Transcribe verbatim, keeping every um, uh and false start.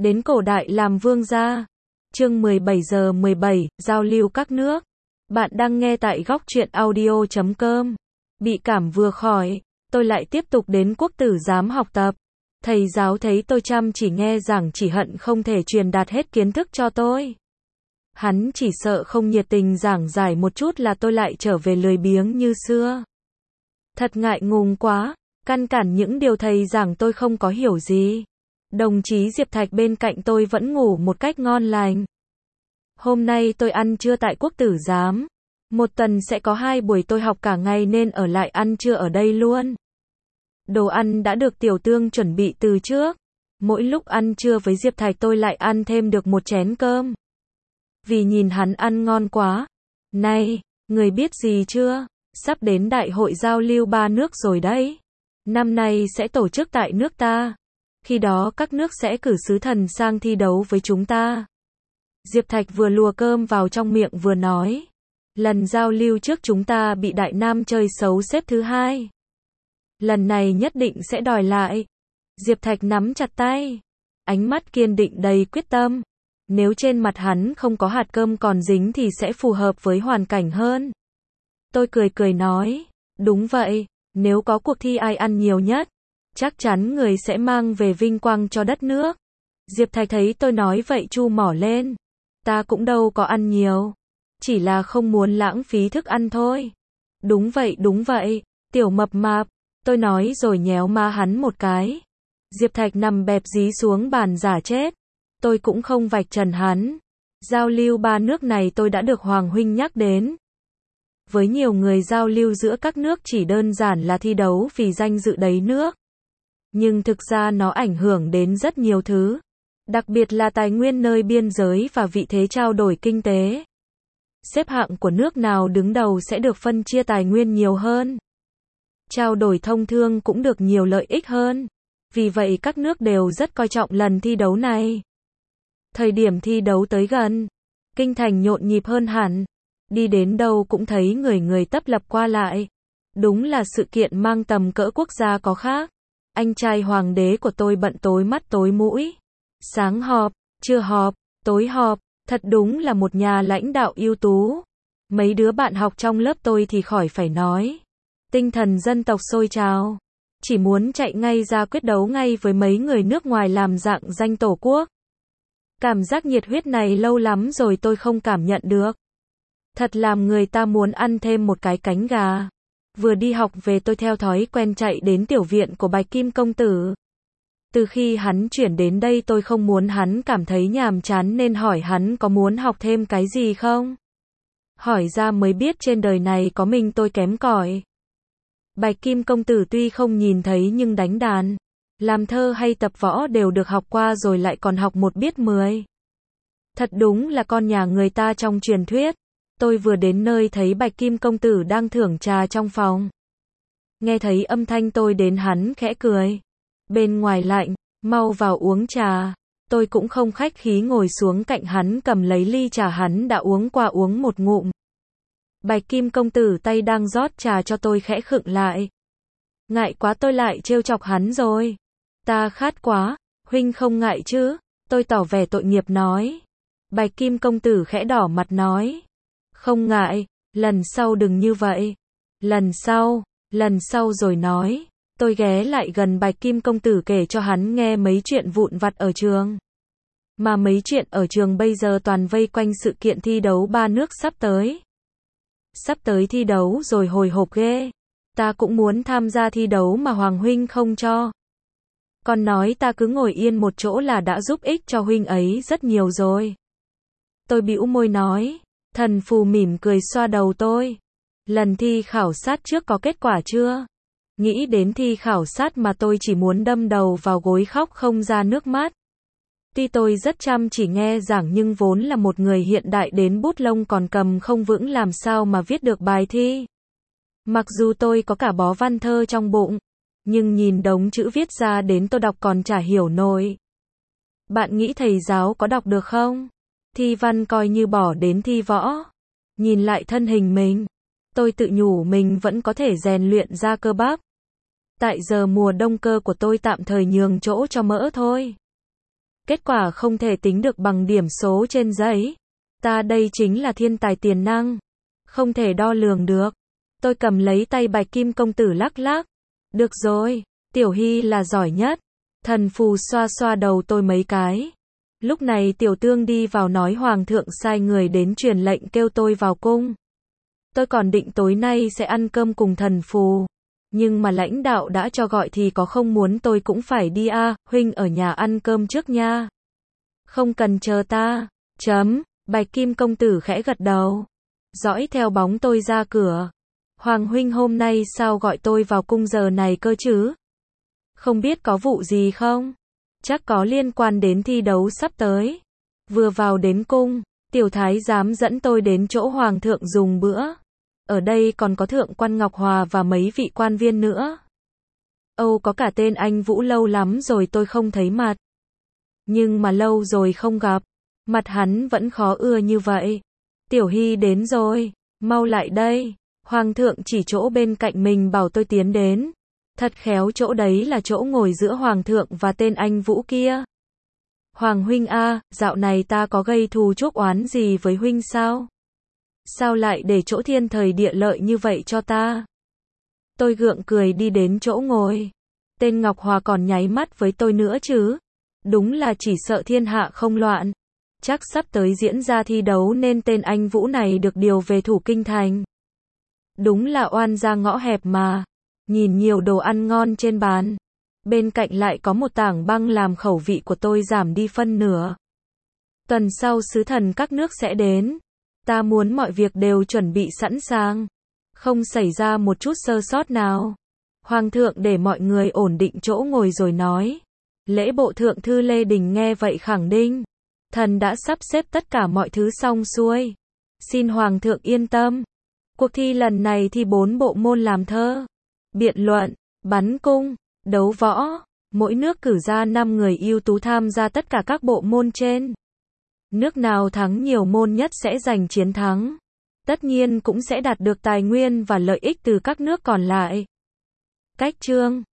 Đến cổ đại làm vương gia. Chương mười bảy giờ mười bảy, giao lưu các nước. Bạn đang nghe tại góc truyện audio chấm com. Bị cảm vừa khỏi, tôi lại tiếp tục đến quốc tử giám học tập. Thầy giáo thấy tôi chăm chỉ nghe giảng chỉ hận không thể truyền đạt hết kiến thức cho tôi. Hắn chỉ sợ không nhiệt tình giảng giải một chút là tôi lại trở về lười biếng như xưa. Thật ngại ngùng quá, căn cản những điều thầy giảng tôi không có hiểu gì. Đồng chí Diệp Thạch bên cạnh tôi vẫn ngủ một cách ngon lành. Hôm nay tôi ăn trưa tại quốc tử giám. Một tuần sẽ có hai buổi tôi học cả ngày nên ở lại ăn trưa ở đây luôn. Đồ ăn đã được Tiểu Tương chuẩn bị từ trước. Mỗi lúc ăn trưa với Diệp Thạch tôi lại ăn thêm được một chén cơm. Vì nhìn hắn ăn ngon quá. Này, người biết gì chưa? Sắp đến đại hội giao lưu ba nước rồi đấy. Năm nay sẽ tổ chức tại nước ta. Khi đó các nước sẽ cử sứ thần sang thi đấu với chúng ta. Diệp Thạch vừa lùa cơm vào trong miệng vừa nói. Lần giao lưu trước chúng ta bị Đại Nam chơi xấu xếp thứ hai. Lần này nhất định sẽ đòi lại. Diệp Thạch nắm chặt tay. Ánh mắt kiên định đầy quyết tâm. Nếu trên mặt hắn không có hạt cơm còn dính thì sẽ phù hợp với hoàn cảnh hơn. Tôi cười cười nói. Đúng vậy, nếu có cuộc thi ai ăn nhiều nhất, chắc chắn người sẽ mang về vinh quang cho đất nước. Diệp Thạch thấy tôi nói vậy chu mỏ lên. Ta cũng đâu có ăn nhiều. Chỉ là không muốn lãng phí thức ăn thôi. Đúng vậy đúng vậy, tiểu mập mạp. Tôi nói rồi nhéo má hắn một cái. Diệp Thạch nằm bẹp dí xuống bàn giả chết. Tôi cũng không vạch trần hắn. Giao lưu ba nước này tôi đã được Hoàng huynh nhắc đến. Với nhiều người giao lưu giữa các nước chỉ đơn giản là thi đấu vì danh dự đấy nước. Nhưng thực ra nó ảnh hưởng đến rất nhiều thứ. Đặc biệt là tài nguyên nơi biên giới và vị thế trao đổi kinh tế. Xếp hạng của nước nào đứng đầu sẽ được phân chia tài nguyên nhiều hơn. Trao đổi thông thương cũng được nhiều lợi ích hơn. Vì vậy các nước đều rất coi trọng lần thi đấu này. Thời điểm thi đấu tới gần, kinh thành nhộn nhịp hơn hẳn. Đi đến đâu cũng thấy người người tấp lập qua lại. Đúng là sự kiện mang tầm cỡ quốc gia có khác. Anh trai hoàng đế của tôi bận tối mắt tối mũi. Sáng họp, trưa họp, tối họp. Thật đúng là một nhà lãnh đạo ưu tú. Mấy đứa bạn học trong lớp tôi thì khỏi phải nói. Tinh thần dân tộc sôi trào. Chỉ muốn chạy ngay ra quyết đấu ngay với mấy người nước ngoài làm dạng danh tổ quốc. Cảm giác nhiệt huyết này lâu lắm rồi tôi không cảm nhận được. Thật làm người ta muốn ăn thêm một cái cánh gà. Vừa đi học về tôi theo thói quen chạy đến tiểu viện của Bạch Kim công tử. Từ khi hắn chuyển đến đây tôi không muốn hắn cảm thấy nhàm chán nên hỏi hắn có muốn học thêm cái gì không? Hỏi ra mới biết trên đời này có mình tôi kém cỏi. Bạch Kim công tử tuy không nhìn thấy nhưng đánh đàn, làm thơ hay tập võ đều được học qua rồi lại còn học một biết mười. Thật đúng là con nhà người ta trong truyền thuyết. Tôi vừa đến nơi thấy Bạch Kim công tử đang thưởng trà trong phòng. Nghe thấy âm thanh tôi đến hắn khẽ cười. Bên ngoài lạnh, mau vào uống trà. Tôi cũng không khách khí ngồi xuống cạnh hắn cầm lấy ly trà hắn đã uống qua uống một ngụm. Bạch Kim công tử tay đang rót trà cho tôi khẽ khựng lại. Ngại quá tôi lại trêu chọc hắn rồi. Ta khát quá, huynh không ngại chứ? Tôi tỏ vẻ tội nghiệp nói. Bạch Kim công tử khẽ đỏ mặt nói. Không ngại, lần sau đừng như vậy. Lần sau, lần sau rồi nói. Tôi ghé lại gần Bạch Kim công tử kể cho hắn nghe mấy chuyện vụn vặt ở trường. Mà mấy chuyện ở trường bây giờ toàn vây quanh sự kiện thi đấu ba nước sắp tới. Sắp tới thi đấu rồi hồi hộp ghê. Ta cũng muốn tham gia thi đấu mà Hoàng huynh không cho. Con nói ta cứ ngồi yên một chỗ là đã giúp ích cho huynh ấy rất nhiều rồi. Tôi bĩu môi nói. Thần phù mỉm cười xoa đầu tôi. Lần thi khảo sát trước có kết quả chưa? Nghĩ đến thi khảo sát mà tôi chỉ muốn đâm đầu vào gối khóc không ra nước mắt. Tuy tôi rất chăm chỉ nghe giảng nhưng vốn là một người hiện đại đến bút lông còn cầm không vững làm sao mà viết được bài thi. Mặc dù tôi có cả bó văn thơ trong bụng, nhưng nhìn đống chữ viết ra đến tôi đọc còn chả hiểu nổi. Bạn nghĩ thầy giáo có đọc được không? Thi văn coi như bỏ đến thi võ. Nhìn lại thân hình mình, tôi tự nhủ mình vẫn có thể rèn luyện ra cơ bắp. Tại giờ mùa đông cơ của tôi tạm thời nhường chỗ cho mỡ thôi. Kết quả không thể tính được bằng điểm số trên giấy. Ta đây chính là thiên tài tiền năng. Không thể đo lường được. Tôi cầm lấy tay Bạch Kim công tử lắc lắc. Được rồi, Tiểu Hy là giỏi nhất. Thần phù xoa xoa đầu tôi mấy cái. Lúc này Tiểu Tương đi vào nói Hoàng thượng sai người đến truyền lệnh kêu tôi vào cung. Tôi còn định tối nay sẽ ăn cơm cùng thần phù. Nhưng mà lãnh đạo đã cho gọi thì có không muốn tôi cũng phải đi a à, huynh ở nhà ăn cơm trước nha. Không cần chờ ta. Chấm, Bạch Kim công tử khẽ gật đầu. Dõi theo bóng tôi ra cửa. Hoàng huynh hôm nay sao gọi tôi vào cung giờ này cơ chứ? Không biết có vụ gì không? Chắc có liên quan đến thi đấu sắp tới. Vừa vào đến cung, tiểu thái giám dẫn tôi đến chỗ hoàng thượng dùng bữa. Ở đây còn có thượng quan Ngọc Hòa và mấy vị quan viên nữa. Âu có cả tên anh Vũ lâu lắm rồi tôi không thấy mặt. Nhưng mà lâu rồi không gặp, mặt hắn vẫn khó ưa như vậy. Tiểu Hy đến rồi, mau lại đây. Hoàng thượng chỉ chỗ bên cạnh mình bảo tôi tiến đến. Thật khéo chỗ đấy là chỗ ngồi giữa hoàng thượng và tên anh Vũ kia. Hoàng huynh a, dạo này ta có gây thù chuốc oán gì với huynh sao? Sao lại để chỗ thiên thời địa lợi như vậy cho ta? Tôi gượng cười đi đến chỗ ngồi. Tên Ngọc Hòa còn nháy mắt với tôi nữa chứ. Đúng là chỉ sợ thiên hạ không loạn. Chắc sắp tới diễn ra thi đấu nên tên anh Vũ này được điều về thủ kinh thành. Đúng là oan ra ngõ hẹp mà. Nhìn nhiều đồ ăn ngon trên bàn. Bên cạnh lại có một tảng băng làm khẩu vị của tôi giảm đi phân nửa. Tuần sau sứ thần các nước sẽ đến. Ta muốn mọi việc đều chuẩn bị sẵn sàng. Không xảy ra một chút sơ sót nào. Hoàng thượng để mọi người ổn định chỗ ngồi rồi nói. Lễ bộ thượng thư Lê Đình nghe vậy khẳng định. Thần đã sắp xếp tất cả mọi thứ xong xuôi. Xin Hoàng thượng yên tâm. Cuộc thi lần này thi bốn bộ môn làm thơ, biện luận, bắn cung, đấu võ. Mỗi nước cử ra năm người ưu tú tham gia tất cả các bộ môn trên. Nước nào thắng nhiều môn nhất sẽ giành chiến thắng. Tất nhiên cũng sẽ đạt được tài nguyên và lợi ích từ các nước còn lại. Cách chương